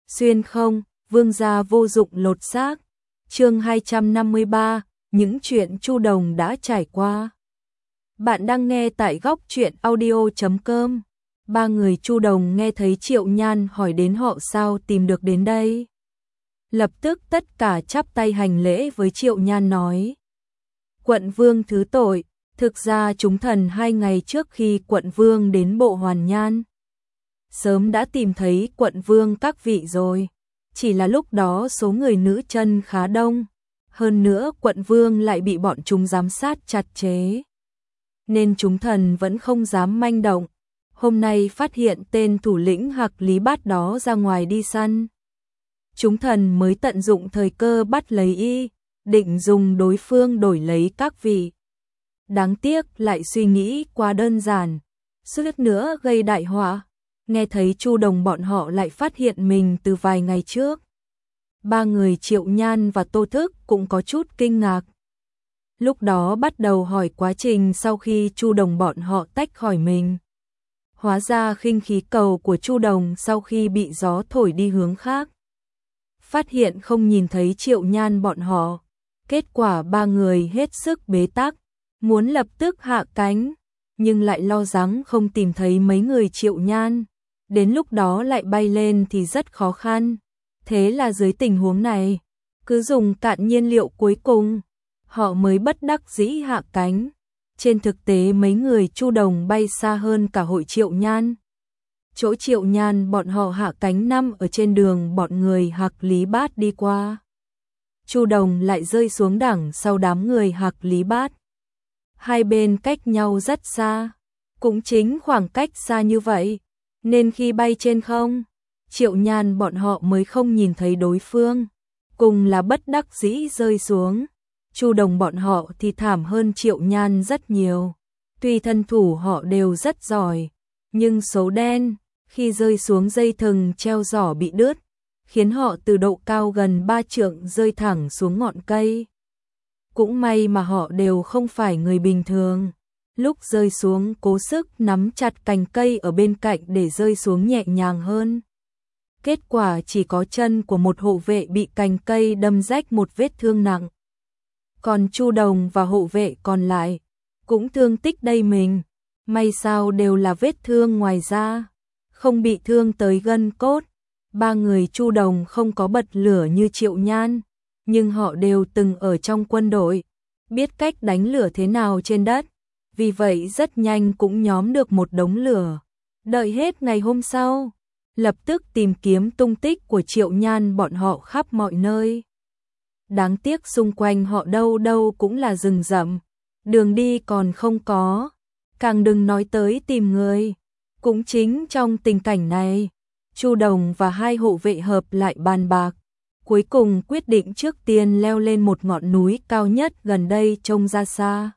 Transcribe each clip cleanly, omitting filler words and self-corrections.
Xuyên không, vương gia vô dụng lột xác. Chương 253, những chuyện Chu Đồng đã trải qua. Bạn đang nghe tại góc truyện audio.com. Ba người Chu Đồng nghe thấy Triệu Nhan hỏi đến họ sao tìm được đến đây. Lập tức tất cả chắp tay hành lễ với Triệu Nhan nói: Quận vương thứ tội, thực ra chúng thần 2 ngày trước khi quận vương đến Bộ Hoàn Nhan sớm đã tìm thấy quận vương các vị rồi. Chỉ là lúc đó số người nữ chân khá đông, hơn nữa quận vương lại bị bọn chúng giám sát chặt chẽ, nên chúng thần vẫn không dám manh động. Hôm nay phát hiện tên thủ lĩnh Hạc Lý Bát đó ra ngoài đi săn, chúng thần mới tận dụng thời cơ bắt lấy y, định dùng đối phương đổi lấy các vị. Đáng tiếc lại suy nghĩ quá đơn giản, suýt nữa gây đại họa. Nghe thấy Chu Đồng bọn họ lại phát hiện mình từ vài ngày trước. Ba người Triệu Nhan và Tô Thức cũng có chút kinh ngạc. Lúc đó bắt đầu hỏi quá trình sau khi Chu Đồng bọn họ tách khỏi mình. Hóa ra khinh khí cầu của Chu Đồng sau khi bị gió thổi đi hướng khác, phát hiện không nhìn thấy Triệu Nhan bọn họ. Kết quả ba người hết sức bế tắc, muốn lập tức hạ cánh, nhưng lại lo lắng không tìm thấy mấy người Triệu Nhan. Đến lúc đó lại bay lên thì rất khó khăn. Thế là dưới tình huống này, cứ dùng cạn nhiên liệu cuối cùng, họ mới bất đắc dĩ hạ cánh. Trên thực tế mấy người Chu Đồng bay xa hơn cả hội Triệu Nhan. Chỗ Triệu Nhan bọn họ hạ cánh nằm ở trên đường bọn người Hạc Lý Bát đi qua. Chu Đồng lại rơi xuống đằng sau đám người Hạc Lý Bát. Hai bên cách nhau rất xa, cũng chính khoảng cách xa như vậy, nên khi bay trên không, Triệu Nhan bọn họ mới không nhìn thấy đối phương, cùng là bất đắc dĩ rơi xuống. Chu Đồng bọn họ thì thảm hơn Triệu Nhan rất nhiều. Tuy thân thủ họ đều rất giỏi, nhưng số đen, khi rơi xuống dây thừng treo giỏ bị đứt, khiến họ từ độ cao gần 3 trượng rơi thẳng xuống ngọn cây. Cũng may mà họ đều không phải người bình thường. Lúc rơi xuống cố sức nắm chặt cành cây ở bên cạnh để rơi xuống nhẹ nhàng hơn. Kết quả chỉ có chân của một hộ vệ bị cành cây đâm rách một vết thương nặng. Còn Chu Đồng và hộ vệ còn lại cũng thương tích đầy mình. May sao đều là vết thương ngoài da, không bị thương tới gân cốt. Ba người Chu Đồng không có bật lửa như Triệu Nhan, nhưng họ đều từng ở trong quân đội, biết cách đánh lửa thế nào trên đất. Vì vậy rất nhanh cũng nhóm được một đống lửa. Đợi hết ngày hôm sau, lập tức tìm kiếm tung tích của Triệu Nhan bọn họ khắp mọi nơi. Đáng tiếc xung quanh họ đâu đâu cũng là rừng rậm, đường đi còn không có, càng đừng nói tới tìm người. Cũng chính trong tình cảnh này, Chu Đồng và hai hộ vệ hợp lại bàn bạc, cuối cùng quyết định trước tiên leo lên một ngọn núi cao nhất gần đây trông ra xa,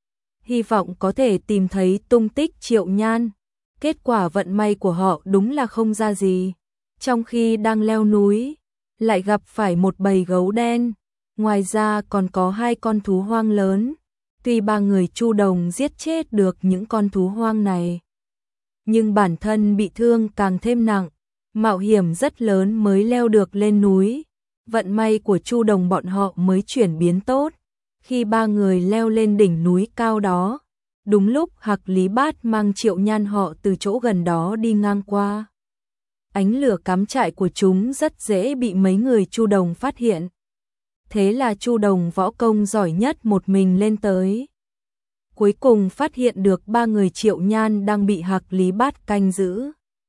hy vọng có thể tìm thấy tung tích Triệu Nhan. Kết quả vận may của họ đúng là không ra gì. Trong khi đang leo núi, lại gặp phải một bầy gấu đen, ngoài ra còn có 2 con thú hoang lớn. Tuy ba người Chu Đồng giết chết được những con thú hoang này, nhưng bản thân bị thương càng thêm nặng, mạo hiểm rất lớn mới leo được lên núi. Vận may của Chu Đồng bọn họ mới chuyển biến tốt. Khi ba người leo lên đỉnh núi cao đó, đúng lúc Hạc Lý Bát mang Triệu Nhan họ từ chỗ gần đó đi ngang qua. Ánh lửa cắm trại của chúng rất dễ bị mấy người Chu Đồng phát hiện. Thế là Chu Đồng võ công giỏi nhất một mình lên tới. Cuối cùng phát hiện được ba người Triệu Nhan đang bị Hạc Lý Bát canh giữ.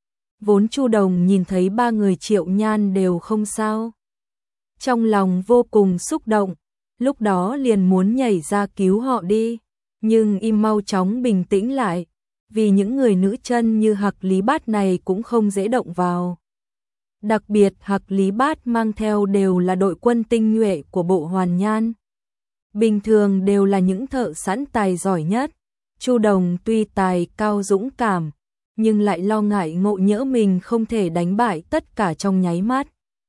Vốn Chu Đồng nhìn thấy ba người Triệu Nhan đều không sao, trong lòng vô cùng xúc động. Lúc đó liền muốn nhảy ra cứu họ đi, nhưng im mau chóng bình tĩnh lại, vì những người nữ chân như Hạc Lý Bát này cũng không dễ động vào. Đặc biệt Hạc Lý Bát mang theo đều là đội quân tinh nhuệ của Bộ Hoàn Nhan, bình thường đều là những thợ sẵn tài giỏi nhất. Chu Đồng tuy tài cao dũng cảm, nhưng lại lo ngại ngộ nhỡ mình không thể đánh bại tất cả trong nháy mắt,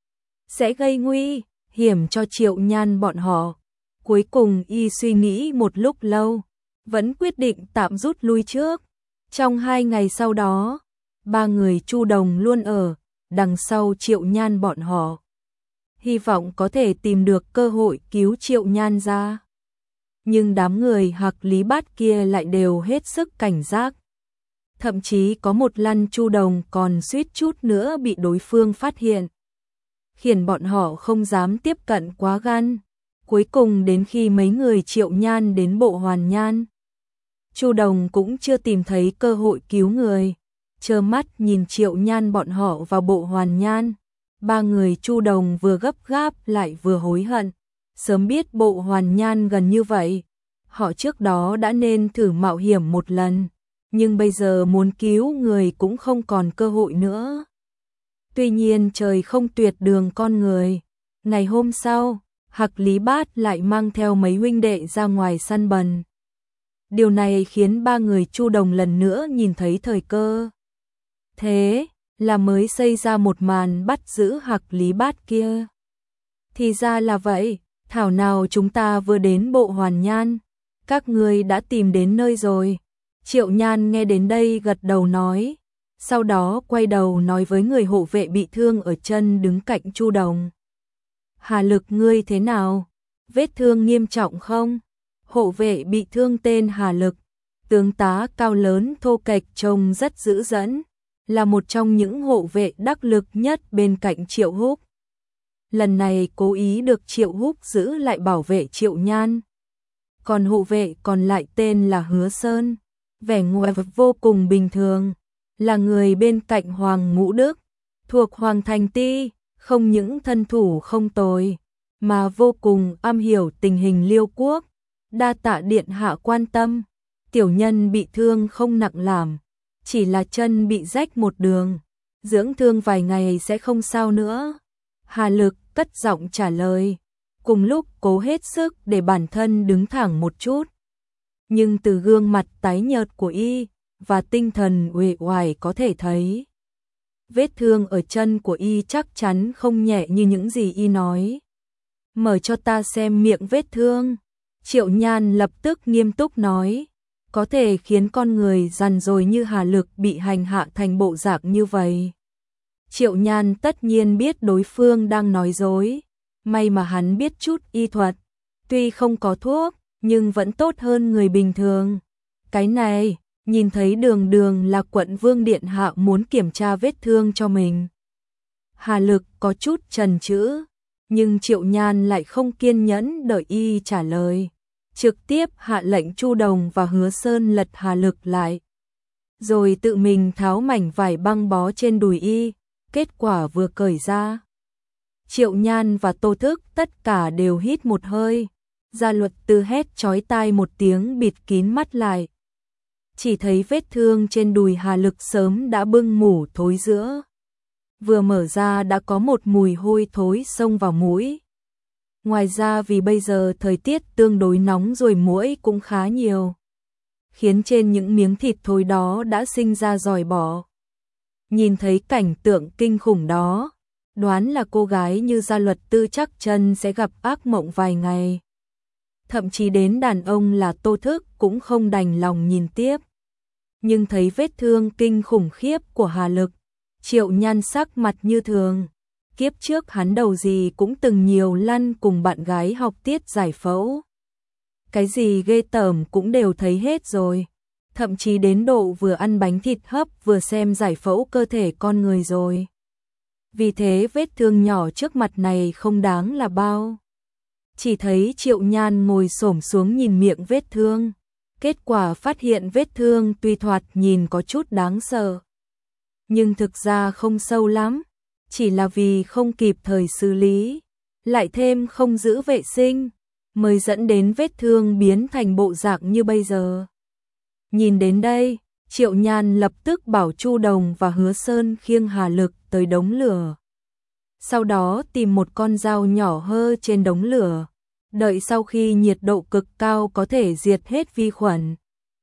sẽ gây nguy hiểm cho Triệu Nhan bọn họ. Cuối cùng y suy nghĩ một lúc lâu, vẫn quyết định tạm rút lui trước. Trong 2 ngày sau đó, ba người Chu Đồng luôn ở đằng sau Triệu Nhan bọn họ. Hy vọng có thể tìm được cơ hội cứu Triệu Nhan ra. Nhưng đám người Hạc Lý Bát kia lại đều hết sức cảnh giác. Thậm chí có một lần Chu Đồng còn suýt chút nữa bị đối phương phát hiện, khiến bọn họ không dám tiếp cận quá gan. Cuối cùng đến khi mấy người Triệu Nhan đến Bộ Hoàn Nhan, Chu Đồng cũng chưa tìm thấy cơ hội cứu người, trơ mắt nhìn Triệu Nhan bọn họ vào Bộ Hoàn Nhan. Ba người Chu Đồng vừa gấp gáp lại vừa hối hận, sớm biết Bộ Hoàn Nhan gần như vậy, họ trước đó đã nên thử mạo hiểm một lần, nhưng bây giờ muốn cứu người cũng không còn cơ hội nữa. Tuy nhiên trời không tuyệt đường con người. Ngày hôm sau, Hạc Lý Bát lại mang theo mấy huynh đệ ra ngoài săn bần. Điều này khiến ba người Chu Đồng lần nữa nhìn thấy thời cơ. Thế là mới xây ra một màn bắt giữ Hạc Lý Bát kia. Thì ra là vậy, thảo nào chúng ta vừa đến Bộ Hoàn Nhan, các ngươi đã tìm đến nơi rồi. Triệu Nhan nghe đến đây gật đầu nói, sau đó quay đầu nói với người hộ vệ bị thương ở chân đứng cạnh Chu Đồng. Hà Lực ngươi thế nào? Vết thương nghiêm trọng không? Hộ vệ bị thương tên Hà Lực, tướng tá cao lớn thô kệch trông rất dữ dẫn, là một trong những hộ vệ đắc lực nhất bên cạnh Triệu Húc. Lần này cố ý được Triệu Húc giữ lại bảo vệ Triệu Nhan. Còn hộ vệ còn lại tên là Hứa Sơn, vẻ ngoài vô cùng bình thường, là người bên cạnh Hoàng Ngũ Đức, thuộc Hoàng Thành Ti, không những thân thủ không tồi, mà vô cùng am hiểu tình hình Liêu quốc. Đa tạ điện hạ quan tâm, tiểu nhân bị thương không nặng lắm, chỉ là chân bị rách một đường, dưỡng thương vài ngày sẽ không sao nữa. Hà Lực cất giọng trả lời, cùng lúc cố hết sức để bản thân đứng thẳng một chút. Nhưng từ gương mặt tái nhợt của y và tinh thần uể oải có thể thấy, vết thương ở chân của y chắc chắn không nhẹ như những gì y nói. Mở cho ta xem miệng vết thương. Triệu Nhan lập tức nghiêm túc nói, có thể khiến con người dằn dồi như Hà Lực bị hành hạ thành bộ dạng như vậy. Triệu Nhan tất nhiên biết đối phương đang nói dối, may mà hắn biết chút y thuật, tuy không có thuốc, nhưng vẫn tốt hơn người bình thường. Cái này, nhìn thấy đường đường là quận vương điện hạ muốn kiểm tra vết thương cho mình. Hà Lực có chút chần chừ, nhưng Triệu Nhan lại không kiên nhẫn đợi y trả lời, trực tiếp hạ lệnh Chu Đồng và Hứa Sơn lật Hà Lực lại, rồi tự mình tháo mảnh vải băng bó trên đùi y. Kết quả vừa cởi ra, Triệu Nhan và Tô Thức tất cả đều hít một hơi. Gia Luật Tư hét chói tai một tiếng bịt kín mắt lại. Chỉ thấy vết thương trên đùi Hà Lực sớm đã bưng mủ thối rữa. Vừa mở ra đã có một mùi hôi thối xông vào mũi. Ngoài ra vì bây giờ thời tiết tương đối nóng rồi muỗi cũng khá nhiều, khiến trên những miếng thịt thối đó đã sinh ra giòi bọ. Nhìn thấy cảnh tượng kinh khủng đó, đoán là cô gái như Gia Luật Tư chắc chân sẽ gặp ác mộng vài ngày. Thậm chí đến đàn ông là Tô Thức cũng không đành lòng nhìn tiếp. Nhưng thấy vết thương kinh khủng khiếp của Hà Lực, Triệu Nhan sắc mặt như thường. Kiếp trước hắn đầu gì cũng từng nhiều lần cùng bạn gái học tiết giải phẫu. Cái gì ghê tởm cũng đều thấy hết rồi. Thậm chí đến độ vừa ăn bánh thịt hấp vừa xem giải phẫu cơ thể con người rồi. Vì thế vết thương nhỏ trước mặt này không đáng là bao. Chỉ thấy Triệu Nhan ngồi xổm xuống nhìn miệng vết thương. Kết quả phát hiện vết thương tuy thoạt nhìn có chút đáng sợ, nhưng thực ra không sâu lắm. Chỉ là vì không kịp thời xử lý, lại thêm không giữ vệ sinh, mới dẫn đến vết thương biến thành bộ dạng như bây giờ. Nhìn đến đây, Triệu Nhan lập tức bảo Chu Đồng và Hứa Sơn khiêng Hà Lực tới đống lửa. Sau đó tìm một con dao nhỏ hơ trên đống lửa, đợi sau khi nhiệt độ cực cao có thể diệt hết vi khuẩn,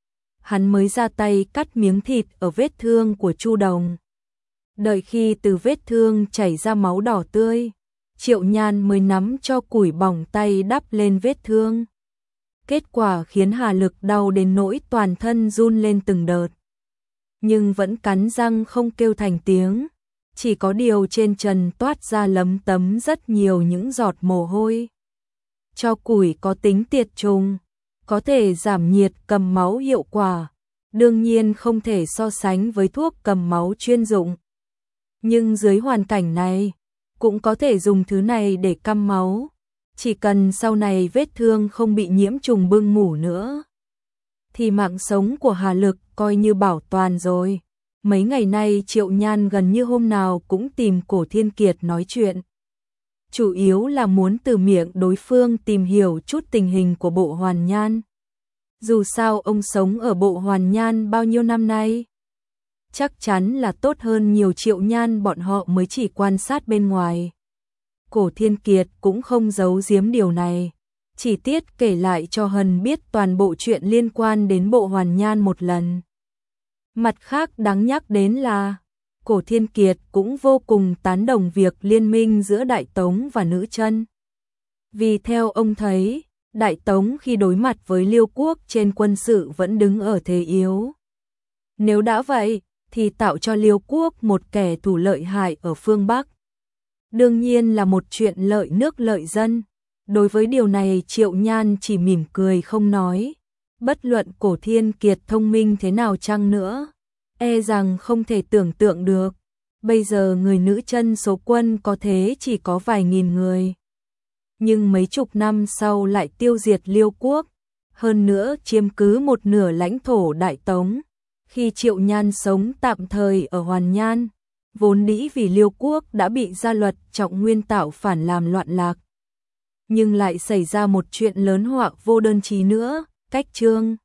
hắn mới ra tay cắt miếng thịt ở vết thương của Chu Đồng. Đợi khi từ vết thương chảy ra máu đỏ tươi, Triệu Nhan mới nắm cho củi bỏng tay đắp lên vết thương. Kết quả khiến Hà Lực đau đến nỗi toàn thân run lên từng đợt, nhưng vẫn cắn răng không kêu thành tiếng. chỉ có điều trên trần toát ra lấm tấm rất nhiều những giọt mồ hôi. Tro củi có tính tiệt trùng, có thể giảm nhiệt cầm máu hiệu quả, đương nhiên không thể so sánh với thuốc cầm máu chuyên dụng. Nhưng dưới hoàn cảnh này, cũng có thể dùng thứ này để căm máu, chỉ cần sau này vết thương không bị nhiễm trùng bưng mủ nữa, thì mạng sống của Hà Lực coi như bảo toàn rồi. Mấy ngày nay Triệu Nhan gần như hôm nào cũng tìm Cổ Thiên Kiệt nói chuyện. Chủ yếu là muốn từ miệng đối phương tìm hiểu chút tình hình của Bộ Hoàn Nhan. Dù sao ông sống ở Bộ Hoàn Nhan bao nhiêu năm nay, chắc chắn là tốt hơn nhiều Triệu Nhan bọn họ mới chỉ quan sát bên ngoài. Cổ Thiên Kiệt cũng không giấu giếm điều này, chỉ tiết kể lại cho Hân biết toàn bộ chuyện liên quan đến Bộ Hoàn Nhan một lần. Mặt khác đáng nhắc đến là, Cổ Thiên Kiệt cũng vô cùng tán đồng việc liên minh giữa Đại Tống và Nữ Chân. Vì theo ông thấy, Đại Tống khi đối mặt với Liêu quốc trên quân sự vẫn đứng ở thế yếu. Nếu đã vậy, thì tạo cho Liêu quốc một kẻ thù lợi hại ở phương Bắc. Đương nhiên là một chuyện lợi nước lợi dân. Đối với điều này Triệu Nhan chỉ mỉm cười không nói. Bất luận Cổ Thiên Kiệt thông minh thế nào chăng nữa, e rằng không thể tưởng tượng được. Bây giờ người Nữ Chân số quân có thế chỉ có vài nghìn người. Nhưng mấy chục năm sau lại tiêu diệt Liêu quốc, hơn nữa chiếm cứ một nửa lãnh thổ Đại Tống. Khi Triệu Nhan sống tạm thời ở Hoàn Nhan, vốn dĩ vì Liêu quốc đã bị gia luật Trọng Nguyên tạo phản làm loạn lạc. Nhưng lại xảy ra một chuyện lớn họa vô đơn chí nữa, cách Trương